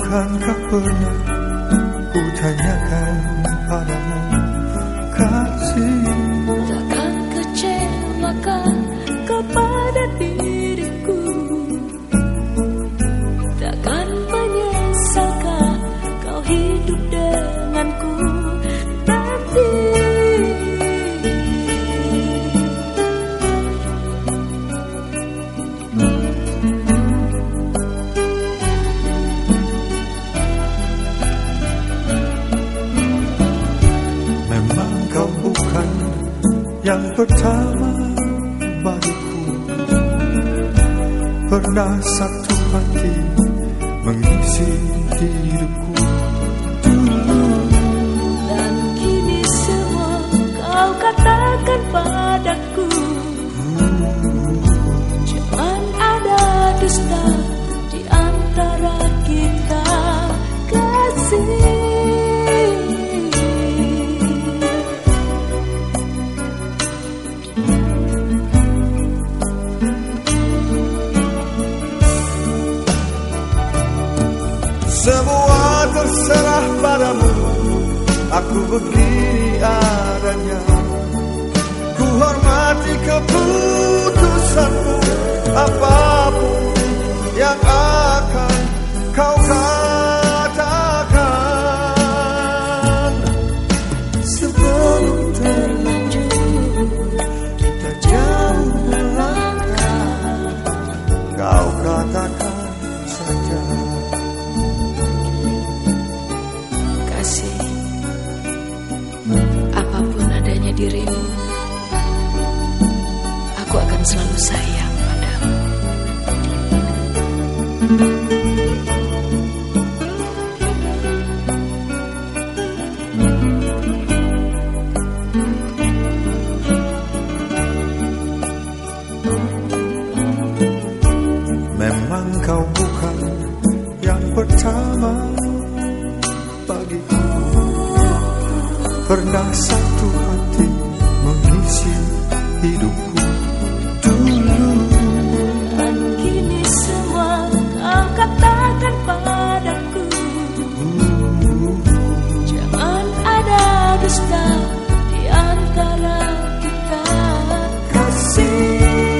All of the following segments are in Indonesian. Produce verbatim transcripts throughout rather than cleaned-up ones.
Bukankah pernah ku tanyakan padamu, kasih? Takkan kecewakan kepada diriku, takkan menyesalkan kau hidup denganku nanti. Yang pertama bagiku, pernah satu hati mengisi hidupku dulu. Dan kini semua kau katakan padaku, jangan ada dusta di antara kita, kasih. Semua terserah padamu, aku begini adanya. Ku hormati keputusanmu, apapun yang akan kau katakan. Sebelum terlanjur kita jauh melangkah, kau katakan saja. Apapun adanya dirimu, aku akan selalu sayang padamu. Memang kau bukan yang pertama bagiku, pernah satu hati mengisi hidupku dulu. Dan kini semua kau katakan padaku, jangan ada dusta di antara kita, kasih.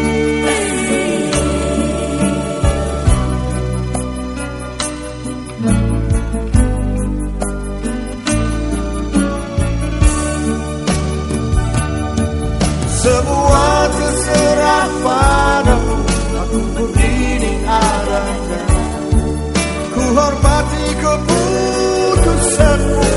Semua terserah padamu, aku begini adanya. Ku hormati keputusanmu,